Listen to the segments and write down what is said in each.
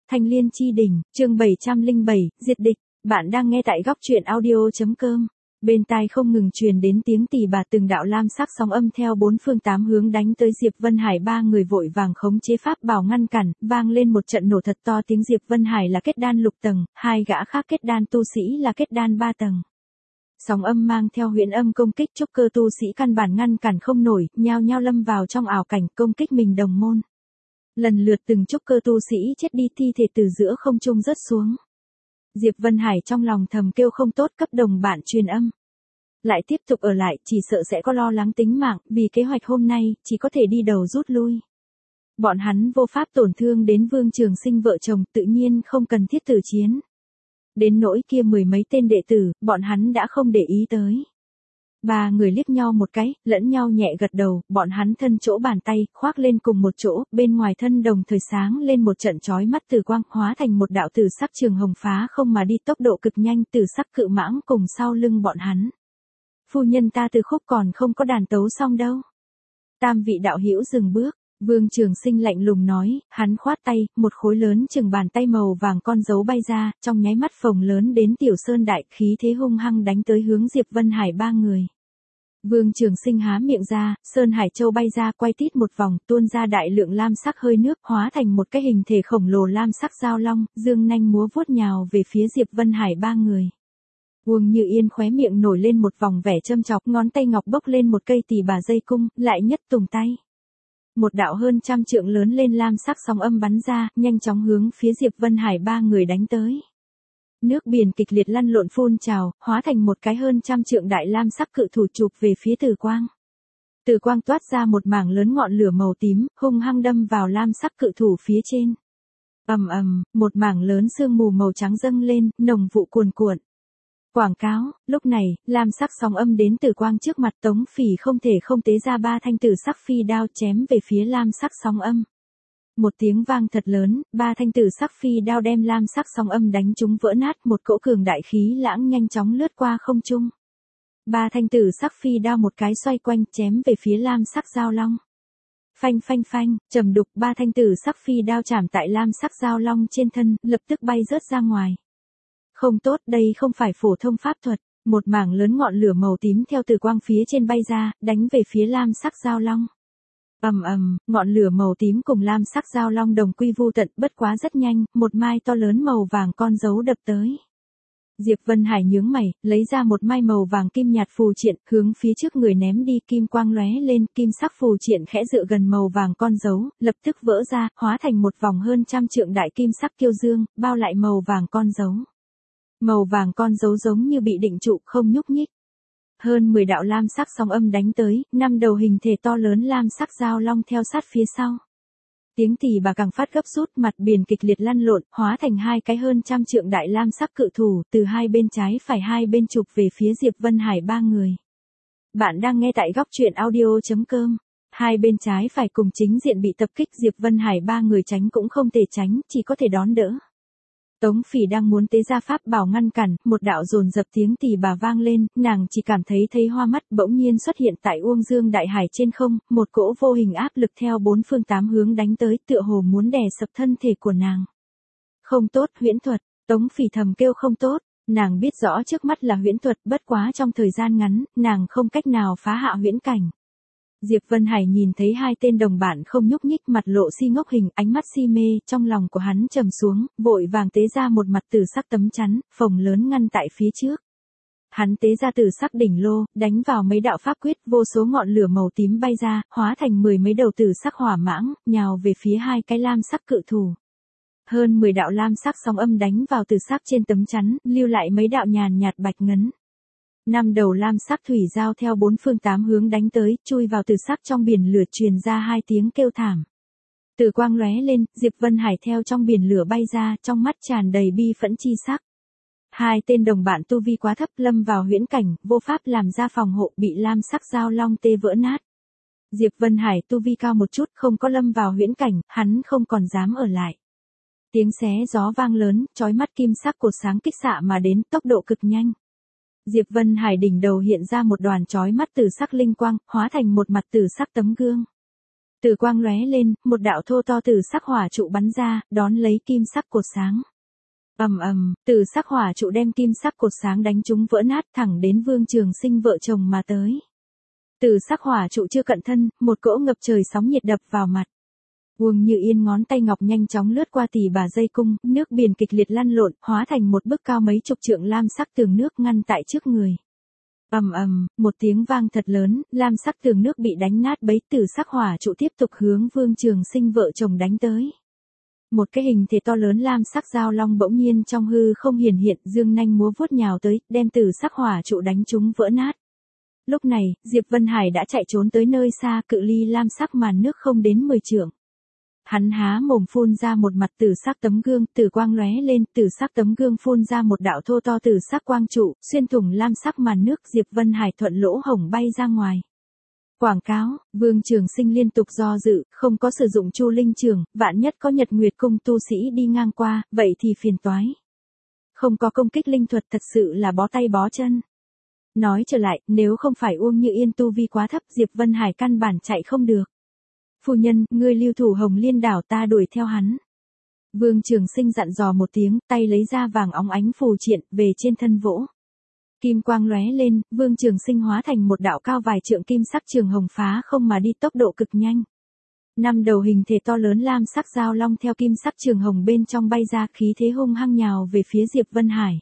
Thanh Liên Chi Đỉnh, chương 707, Diệt Địch. Bạn đang nghe tại góc truyện audio.com. Bên tai không ngừng truyền đến tiếng tì bà, từng đạo lam sắc sóng âm theo bốn phương tám hướng đánh tới Diệp Vân Hải. Ba người vội vàng khống chế pháp bảo ngăn cản, vang lên một trận nổ thật to. Tiếng Diệp Vân Hải là kết đan lục tầng, hai gã khác kết đan tu sĩ là kết đan 3 tầng. Sóng âm mang theo huyễn âm công kích, trúc cơ tu sĩ căn bản ngăn cản không nổi, nhao nhao lâm vào trong ảo cảnh công kích mình đồng môn. Lần lượt từng trúc cơ tu sĩ chết đi, thi thể từ giữa không trung rớt xuống. Diệp Vân Hải trong lòng thầm kêu không tốt, cấp đồng bạn truyền âm. Lại tiếp tục ở lại, chỉ sợ sẽ có lo lắng tính mạng, vì kế hoạch hôm nay, chỉ có thể đi đầu rút lui. Bọn hắn vô pháp tổn thương đến Vương Trường Sinh vợ chồng, tự nhiên không cần thiết tử chiến. Đến nỗi kia mười mấy tên đệ tử, bọn hắn đã không để ý tới. Ba người liếc nhau một cái, lẫn nhau nhẹ gật đầu, bọn hắn thân chỗ bàn tay, khoác lên cùng một chỗ, bên ngoài thân đồng thời sáng lên một trận chói mắt tử quang, hóa thành một đạo tử sắc trường hồng phá không mà đi, tốc độ cực nhanh, tử sắc cự mãng cùng sau lưng bọn hắn. Phu nhân, ta từ khúc còn không có đàn tấu xong đâu. Tam vị đạo hữu dừng bước. Vương Trường Sinh lạnh lùng nói, hắn khoát tay, một khối lớn chừng bàn tay màu vàng con dấu bay ra, trong nháy mắt phồng lớn đến tiểu sơn đại, khí thế hung hăng đánh tới hướng Diệp Vân Hải ba người. Vương Trường Sinh há miệng ra, Sơn Hải Châu bay ra, quay tít một vòng, tuôn ra đại lượng lam sắc hơi nước, hóa thành một cái hình thể khổng lồ lam sắc giao long, dương nanh múa vuốt nhào về phía Diệp Vân Hải ba người. Uông Như Yên khóe miệng nổi lên một vòng vẻ châm chọc, ngón tay ngọc bốc lên một cây tỳ bà dây cung, lại nhất tùng tay. Một đạo hơn trăm trượng lớn lên lam sắc sóng âm bắn ra, nhanh chóng hướng phía Diệp Vân Hải ba người đánh tới. Nước biển kịch liệt lăn lộn phun trào, hóa thành một cái hơn trăm trượng đại lam sắc cự thủ chụp về phía Tử Quang. Tử Quang toát ra một mảng lớn ngọn lửa màu tím, hung hăng đâm vào lam sắc cự thủ phía trên. Ầm ầm, một mảng lớn sương mù màu trắng dâng lên, nồng vụ cuồn cuộn. Quảng cáo, lúc này, lam sắc sóng âm đến Tử Quang trước mặt, Tống Phỉ không thể không tế ra ba thanh tử sắc phi đao chém về phía lam sắc sóng âm. Một tiếng vang thật lớn, ba thanh tử sắc phi đao đem lam sắc sóng âm đánh chúng vỡ nát, một cỗ cường đại khí lãng nhanh chóng lướt qua không trung. Ba thanh tử sắc phi đao một cái xoay quanh chém về phía lam sắc giao long. Phanh phanh phanh, trầm đục, ba thanh tử sắc phi đao chạm tại lam sắc giao long trên thân, lập tức bay rớt ra ngoài. Không tốt, đây không phải phổ thông pháp thuật, một mảng lớn ngọn lửa màu tím theo Tử Quang phía trên bay ra, đánh về phía lam sắc giao long. Ầm ầm, ngọn lửa màu tím cùng lam sắc giao long đồng quy vu tận, bất quá rất nhanh, một mai to lớn màu vàng con dấu đập tới. Diệp Vân Hải nhướng mày, lấy ra một mai màu vàng kim nhạt phù triện, hướng phía trước người ném đi, kim quang lóe lên, kim sắc phù triện khẽ dựa gần màu vàng con dấu, lập tức vỡ ra, hóa thành một vòng hơn trăm trượng đại kim sắc kiêu dương, bao lại màu vàng con dấu. Màu vàng con dấu giống như bị định trụ, không nhúc nhích. Hơn 10 đạo lam sắc sóng âm đánh tới, 5 đầu hình thể to lớn lam sắc giao long theo sát phía sau. Tiếng tỳ bà càng phát gấp rút, mặt biển kịch liệt lăn lộn, hóa thành hai cái hơn trăm trượng đại lam sắc cự thủ, từ hai bên trái phải hai bên chụp về phía Diệp Vân Hải ba người. Bạn đang nghe tại góc truyện audio.com. Hai bên trái phải cùng chính diện bị tập kích, Diệp Vân Hải ba người tránh cũng không thể tránh, chỉ có thể đón đỡ. Tống Phỉ đang muốn tế ra pháp bảo ngăn cản, một đạo dồn dập tiếng tỳ bà vang lên, nàng chỉ cảm thấy hoa mắt, bỗng nhiên xuất hiện tại Uông Dương đại hải trên không, một cỗ vô hình áp lực theo bốn phương tám hướng đánh tới, tựa hồ muốn đè sập thân thể của nàng. Không tốt, huyễn thuật, Tống Phỉ thầm kêu không tốt, nàng biết rõ trước mắt là huyễn thuật, bất quá trong thời gian ngắn, nàng không cách nào phá hạ huyễn cảnh. Diệp Vân Hải nhìn thấy hai tên đồng bạn không nhúc nhích, mặt lộ si ngốc hình, ánh mắt si mê, trong lòng của hắn trầm xuống, vội vàng tế ra một mặt tử sắc tấm chắn, phồng lớn ngăn tại phía trước. Hắn tế ra tử sắc đỉnh lô, đánh vào mấy đạo pháp quyết, vô số ngọn lửa màu tím bay ra, hóa thành 10 mấy đầu tử sắc hỏa mãng, nhào về phía hai cái lam sắc cự thủ. Hơn 10 đạo lam sắc sóng âm đánh vào tử sắc trên tấm chắn, lưu lại mấy đạo nhàn nhạt bạch ngấn. 5 đầu lam sắc thủy giao theo bốn phương tám hướng đánh tới, chui vào tử sắc trong biển lửa, truyền ra hai tiếng kêu thảm. Tử quang lóe lên, Diệp Vân Hải theo trong biển lửa bay ra, trong mắt tràn đầy bi phẫn chi sắc. Hai tên đồng bạn tu vi quá thấp, lâm vào huyễn cảnh, vô pháp làm ra phòng hộ, bị lam sắc giao long tê vỡ nát. Diệp Vân Hải tu vi cao một chút, không có lâm vào huyễn cảnh, hắn không còn dám ở lại. Tiếng xé gió vang lớn, chói mắt kim sắc cột sáng kích xạ mà đến, tốc độ cực nhanh. Diệp Vân Hải đỉnh đầu hiện ra một đoàn chói mắt tử sắc linh quang, hóa thành một mặt tử sắc tấm gương. Tử quang lóe lên, một đạo thô to tử sắc hỏa trụ bắn ra, đón lấy kim sắc cột sáng. Ầm ầm, tử sắc hỏa trụ đem kim sắc cột sáng đánh trúng vỡ nát thẳng đến Vương Trường Sinh vợ chồng mà tới. Tử sắc hỏa trụ chưa cận thân, một cỗ ngập trời sóng nhiệt đập vào mặt. Uông Như Yên ngón tay ngọc nhanh chóng lướt qua tỉ bà dây cung, nước biển kịch liệt lăn lộn, hóa thành một bức cao mấy chục trượng lam sắc tường nước ngăn tại trước người. Ầm ầm, một tiếng vang thật lớn, lam sắc tường nước bị đánh nát bấy, tử sắc hỏa trụ tiếp tục hướng Vương Trường Sinh vợ chồng đánh tới. Một cái hình thể to lớn lam sắc dao long bỗng nhiên trong hư không hiển hiện, dương nanh múa vuốt nhào tới, đem tử sắc hỏa trụ đánh trúng vỡ nát. Lúc này, Diệp Vân Hải đã chạy trốn tới nơi xa, cự ly lam sắc màn nước không đến 10 trượng. Hắn há mồm phun ra một mặt tử sắc tấm gương, tử quang lóe lên, tử sắc tấm gương phun ra một đạo thô to tử sắc quang trụ, xuyên thủng lam sắc màn nước, Diệp Vân Hải thuận lỗ hổng bay ra ngoài. Quảng cáo, Vương Trường Sinh liên tục do dự, không có sử dụng Chu Linh Trường, vạn nhất có Nhật Nguyệt cung tu sĩ đi ngang qua, vậy thì phiền toái. Không có công kích linh thuật thật sự là bó tay bó chân. Nói trở lại, nếu không phải Uông Như Yên tu vi quá thấp, Diệp Vân Hải căn bản chạy không được. Phu nhân, ngươi lưu thủ Hồng Liên đảo, ta đuổi theo hắn. Vương Trường Sinh dặn dò một tiếng, tay lấy ra vàng óng ánh phù triện, về trên thân vỗ. Kim quang lóe lên, Vương Trường Sinh hóa thành một đạo cao vài trượng kim sắc trường hồng phá không mà đi, tốc độ cực nhanh. 5 đầu hình thể to lớn lam sắc dao long theo kim sắc trường hồng bên trong bay ra, khí thế hung hăng nhào về phía Diệp Vân Hải.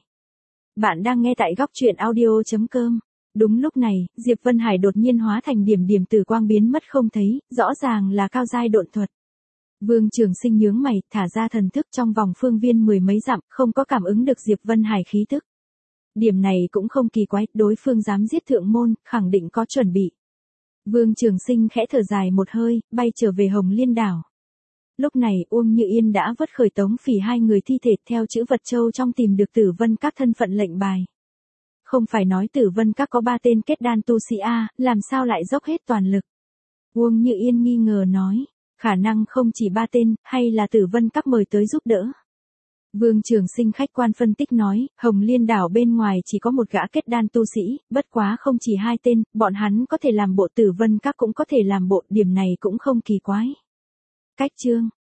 Bạn đang nghe tại góc truyện audio.com. Đúng lúc này, Diệp Vân Hải đột nhiên hóa thành điểm điểm tử quang biến mất không thấy, rõ ràng là cao giai độn thuật. Vương Trường Sinh nhướng mày, thả ra thần thức trong vòng phương viên 10 mấy dặm, không có cảm ứng được Diệp Vân Hải khí tức. Điểm này cũng không kỳ quái, đối phương dám giết thượng môn, khẳng định có chuẩn bị. Vương Trường Sinh khẽ thở dài một hơi, bay trở về Hồng Liên đảo. Lúc này Uông Như Yên đã vất khởi Tống Phỉ hai người thi thể, theo chữ vật châu trong tìm được Tử Vân Các thân phận lệnh bài. Không phải nói Tử Vân Các có 3 tên kết đan tu sĩ A, làm sao lại dốc hết toàn lực? Uông Như Yên nghi ngờ nói, khả năng không chỉ 3 tên, hay là Tử Vân Các mời tới giúp đỡ. Vương Trường Sinh khách quan phân tích nói, Hồng Liên đảo bên ngoài chỉ có một gã kết đan tu sĩ, bất quá không chỉ 2 tên, bọn hắn có thể làm bộ, Tử Vân Các cũng có thể làm bộ, điểm này cũng không kỳ quái. Cách chương